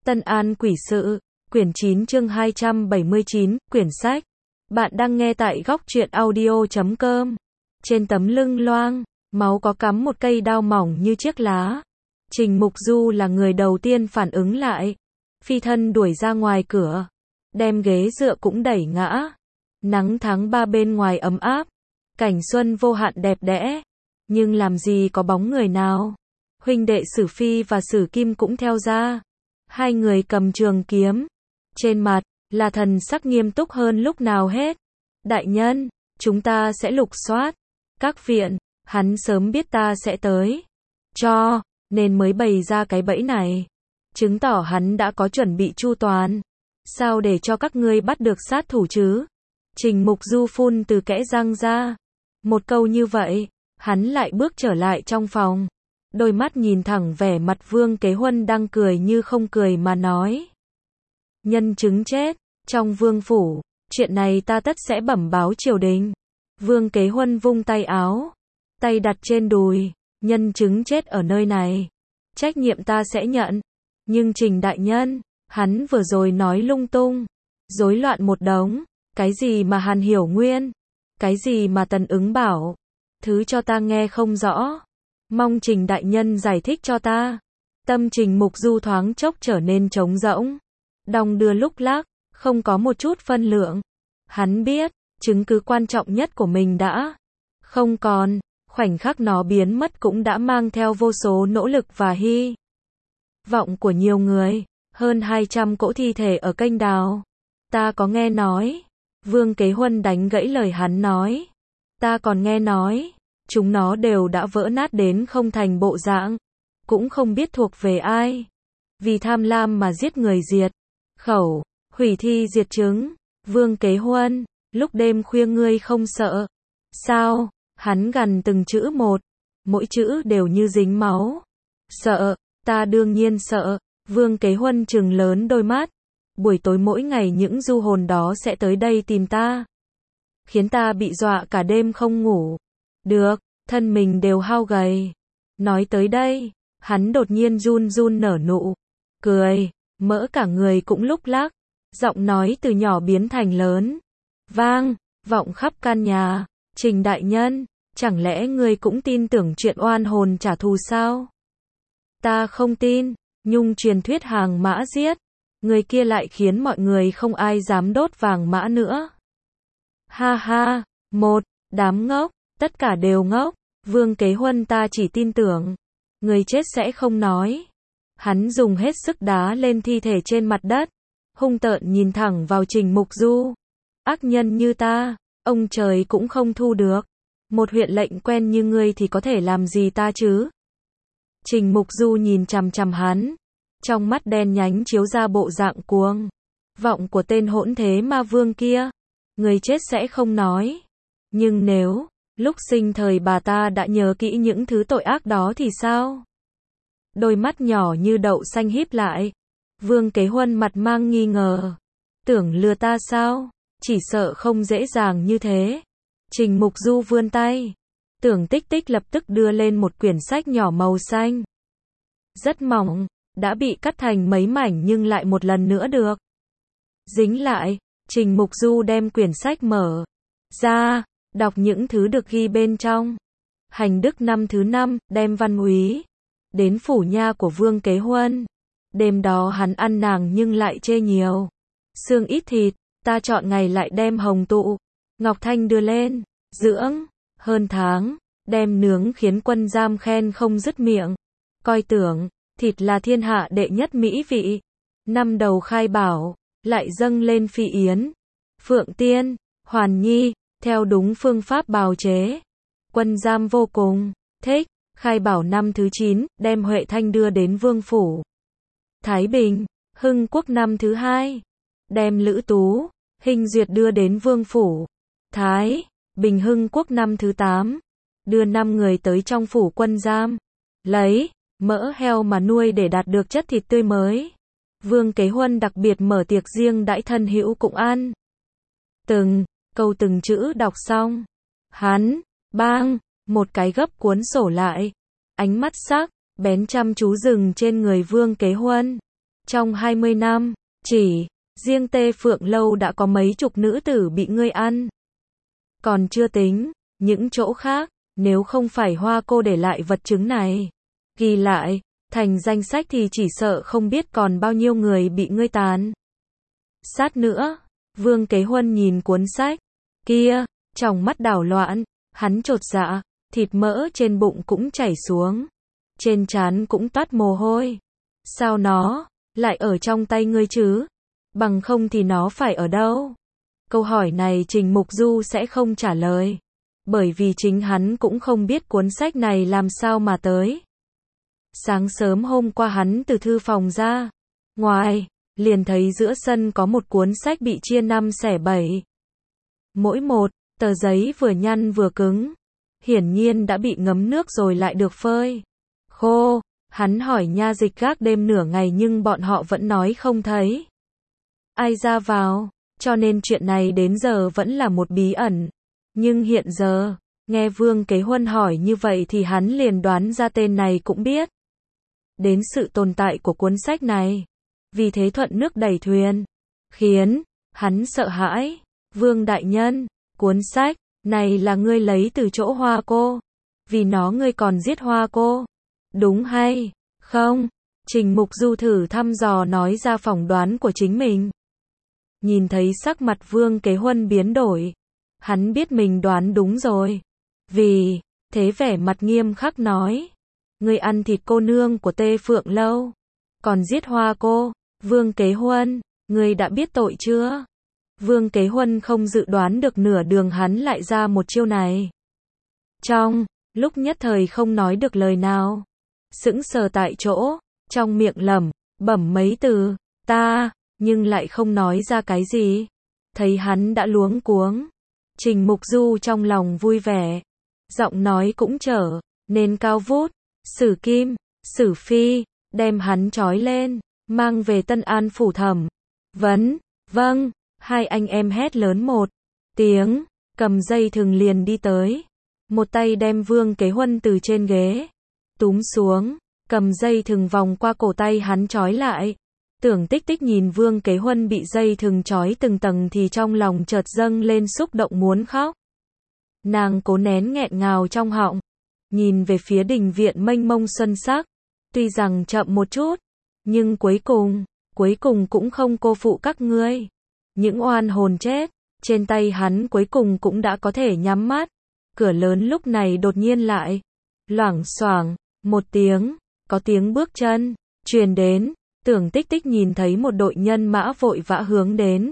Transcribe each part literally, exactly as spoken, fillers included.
Tân An Quỷ Sự, quyển chín chương hai trăm bảy mươi chín, quyển sách. Bạn đang nghe tại góc truyện audio chấm com. Trên tấm lưng loang, máu có cắm một cây đao mỏng như chiếc lá. Trình Mục Du là người đầu tiên phản ứng lại. Phi thân đuổi ra ngoài cửa. Đem ghế dựa cũng đẩy ngã. Nắng tháng ba bên ngoài ấm áp. Cảnh xuân vô hạn đẹp đẽ. Nhưng làm gì có bóng người nào. Huynh đệ Sử Phi và Sử Kim cũng theo ra. Hai người cầm trường kiếm. Trên mặt, là thần sắc nghiêm túc hơn lúc nào hết. Đại nhân, chúng ta sẽ lục soát. Các viện, hắn sớm biết ta sẽ tới. Cho, nên mới bày ra cái bẫy này. Chứng tỏ hắn đã có chuẩn bị chu toàn. Sao để cho các ngươi bắt được sát thủ chứ? Trình Mục Du phun từ kẽ răng ra. Một câu như vậy, hắn lại bước trở lại trong phòng. Đôi mắt nhìn thẳng vẻ mặt Vương Kế Huân đang cười như không cười mà nói. Nhân chứng chết, trong vương phủ, chuyện này ta tất sẽ bẩm báo triều đình. Vương Kế Huân vung tay áo, tay đặt trên đùi, nhân chứng chết ở nơi này. Trách nhiệm ta sẽ nhận. Nhưng Trình đại nhân, hắn vừa rồi nói lung tung, rối loạn một đống, cái gì mà Hàn Hiểu Nguyên, cái gì mà Tần Ứng Bảo, thứ cho ta nghe không rõ. Mong Trình đại nhân giải thích cho ta. Tâm Trình Mục Du thoáng chốc trở nên trống rỗng. Đong đưa lúc lắc, không có một chút phân lượng. Hắn biết, chứng cứ quan trọng nhất của mình đã không còn, khoảnh khắc nó biến mất cũng đã mang theo vô số nỗ lực và hy vọng của nhiều người. Hơn hai trăm cỗ thi thể ở kênh đào. Ta có nghe nói. Vương Kế Huân đánh gãy lời hắn nói. Ta còn nghe nói. Chúng nó đều đã vỡ nát đến không thành bộ dạng. Cũng không biết thuộc về ai. Vì tham lam mà giết người diệt khẩu, hủy thi diệt chứng. Vương Kế Huân, lúc đêm khuya ngươi không sợ sao? Hắn gằn từng chữ một. Mỗi chữ đều như dính máu. Sợ, ta đương nhiên sợ. Vương Kế Huân trừng lớn đôi mắt. Buổi tối mỗi ngày những du hồn đó sẽ tới đây tìm ta. Khiến ta bị dọa cả đêm không ngủ. Được, thân mình đều hao gầy. Nói tới đây, hắn đột nhiên run run nở nụ cười, mỡ cả người cũng lúc lắc. Giọng nói từ nhỏ biến thành lớn, vang, vọng khắp căn nhà. Trình đại nhân, chẳng lẽ ngươi cũng tin tưởng chuyện oan hồn trả thù sao? Ta không tin. Nhung truyền thuyết hàng mã giết người kia lại khiến mọi người không ai dám đốt vàng mã nữa. Ha ha, một đám ngốc, tất cả đều ngốc. Vương Kế Huân, ta chỉ tin tưởng người chết sẽ không nói. Hắn dùng hết sức đá lên thi thể trên mặt đất, hung tợn nhìn thẳng vào Trình Mục Du. Ác nhân như ta, ông trời cũng không thu được. Một huyện lệnh quen như ngươi thì có thể làm gì ta chứ? Trình Mục Du nhìn chằm chằm hắn, trong mắt đen nhánh chiếu ra bộ dạng cuồng vọng của tên hỗn thế ma vương kia. Người chết sẽ không nói. Nhưng nếu lúc sinh thời bà ta đã nhớ kỹ những thứ tội ác đó thì sao? Đôi mắt nhỏ như đậu xanh híp lại. Vương Kế Huân mặt mang nghi ngờ. Tưởng lừa ta sao? Chỉ sợ không dễ dàng như thế. Trình Mục Du vươn tay. Tưởng Tích Tích lập tức đưa lên một quyển sách nhỏ màu xanh. Rất mỏng, đã bị cắt thành mấy mảnh nhưng lại một lần nữa được dính lại. Trình Mục Du đem quyển sách mở ra, đọc những thứ được ghi bên trong. Hành đức năm thứ năm, đem Văn Úy đến phủ nha của Vương Kế Huân. Đêm đó hắn ăn nàng nhưng lại chê nhiều. Xương ít thịt, ta chọn ngày lại đem hồng tụ, ngọc thanh đưa lên, dưỡng, hơn tháng, đem nướng khiến quân giam khen không dứt miệng. Coi tưởng, thịt là thiên hạ đệ nhất mỹ vị. Năm đầu khai bảo, lại dâng lên phi yến, phượng tiên, hoàn nhi, theo đúng phương pháp bào chế. Quân giam vô cùng thích. Khai bảo năm thứ chín, đem Huệ Thanh đưa đến vương phủ Thái Bình. Hưng Quốc năm thứ hai, đem Lữ Tú, Hình Duyệt đưa đến vương phủ Thái Bình. Hưng Quốc năm thứ tám, đưa năm người tới trong phủ quân giam, lấy mỡ heo mà nuôi để đạt được chất thịt tươi mới. Vương Kế Huân đặc biệt mở tiệc riêng đãi thân hữu cùng ăn. Từng câu từng chữ đọc xong, hắn bang một cái gấp cuốn sổ lại. Ánh mắt sắc bén chăm chú dừng trên người Vương Kế Huân. Trong hai mươi năm, chỉ riêng Tê Phượng Lâu đã có mấy chục nữ tử bị ngươi ăn. Còn chưa tính những chỗ khác, nếu không phải Hoa cô để lại vật chứng này, ghi lại thành danh sách thì chỉ sợ không biết còn bao nhiêu người bị ngươi tàn sát nữa. Vương Kế Huân nhìn cuốn sách kia, trong mắt đảo loạn, hắn chột dạ, thịt mỡ trên bụng cũng chảy xuống, trên trán cũng toát mồ hôi. Sao nó lại ở trong tay ngươi chứ? Bằng không thì nó phải ở đâu? Câu hỏi này Trình Mục Du sẽ không trả lời, bởi vì chính hắn cũng không biết cuốn sách này làm sao mà tới. Sáng sớm hôm qua hắn từ thư phòng ra ngoài, liền thấy giữa sân có một cuốn sách bị chia năm xẻ bảy. Mỗi một tờ giấy vừa nhăn vừa cứng, hiển nhiên đã bị ngấm nước rồi lại được phơi khô. Hắn hỏi nha dịch gác đêm nửa ngày nhưng bọn họ vẫn nói không thấy ai ra vào, cho nên chuyện này đến giờ vẫn là một bí ẩn. Nhưng hiện giờ, nghe Vương Kế Huân hỏi như vậy thì hắn liền đoán ra tên này cũng biết đến sự tồn tại của cuốn sách này. Vì thế thuận nước đẩy thuyền, khiến hắn sợ hãi. Vương đại nhân, cuốn sách này là ngươi lấy từ chỗ Hoa cô, vì nó ngươi còn giết Hoa cô, đúng hay không? Trình Mục Du thử thăm dò nói ra phỏng đoán của chính mình. Nhìn thấy sắc mặt Vương Kế Huân biến đổi, hắn biết mình đoán đúng rồi. Vì thế vẻ mặt nghiêm khắc nói, ngươi ăn thịt cô nương của Tê Phượng Lâu, còn giết Hoa cô. Vương Kế Huân, ngươi đã biết tội chưa? Vương Kế Huân không dự đoán được nửa đường hắn lại ra một chiêu này. Trong lúc nhất thời không nói được lời nào, sững sờ tại chỗ, trong miệng lẩm bẩm mấy từ, ta, nhưng lại không nói ra cái gì. Thấy hắn đã luống cuống, Trình Mục Du trong lòng vui vẻ, giọng nói cũng trở nên cao vút. Sử Kim, Sử Phi, đem hắn trói lên, mang về Tân An phủ thẩm vấn. Vâng. Hai anh em hét lớn một tiếng, cầm dây thừng liền đi tới. Một tay đem Vương Kế Huân từ trên ghế túm xuống, cầm dây thừng vòng qua cổ tay hắn trói lại. Tưởng Tích Tích nhìn Vương Kế Huân bị dây thừng trói từng tầng thì trong lòng chợt dâng lên xúc động muốn khóc. Nàng cố nén nghẹn ngào trong họng, nhìn về phía đình viện mênh mông xuân sắc. Tuy rằng chậm một chút, nhưng cuối cùng, cuối cùng cũng không cô phụ các ngươi. Những oan hồn chết, trên tay hắn cuối cùng cũng đã có thể nhắm mắt. Cửa lớn lúc này đột nhiên lại loảng xoảng một tiếng, có tiếng bước chân truyền đến. Tưởng Tích Tích nhìn thấy một đội nhân mã vội vã hướng đến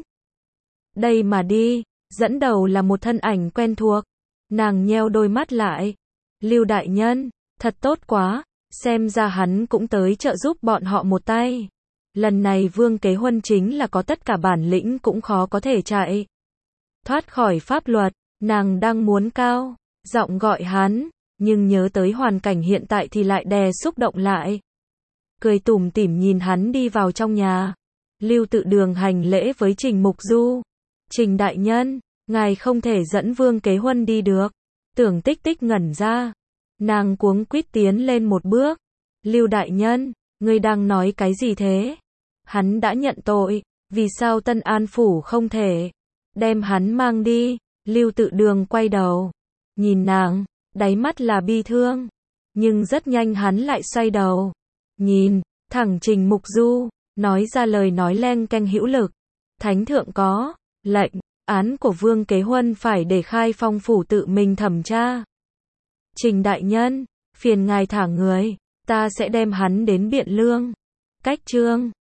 đây mà đi, dẫn đầu là một thân ảnh quen thuộc. Nàng nheo đôi mắt lại. Lưu đại nhân, thật tốt quá, xem ra hắn cũng tới trợ giúp bọn họ một tay. Lần này Vương Kế Huân chính là có tất cả bản lĩnh cũng khó có thể chạy thoát khỏi pháp luật. Nàng đang muốn cao giọng gọi hắn, nhưng nhớ tới hoàn cảnh hiện tại thì lại đè xúc động lại. Cười tủm tỉm nhìn hắn đi vào trong nhà. Lưu Tự Đường hành lễ với Trình Mục Du. Trình đại nhân, ngài không thể dẫn Vương Kế Huân đi được. Tưởng Tích Tích ngẩn ra. Nàng cuống quýt tiến lên một bước. Lưu đại nhân, ngươi đang nói cái gì thế? Hắn đã nhận tội, vì sao Tân An phủ không thể đem hắn mang đi? Lưu Tự Đường quay đầu, nhìn nàng, đáy mắt là bi thương, nhưng rất nhanh hắn lại xoay đầu, nhìn thẳng Trình Mục Du, nói ra lời nói leng keng hữu lực. Thánh thượng có lệnh, án của Vương Kế Huân phải để Khai Phong phủ tự mình thẩm tra. Trình đại nhân, phiền ngài thả người, ta sẽ đem hắn đến Biện Lương. Cách chương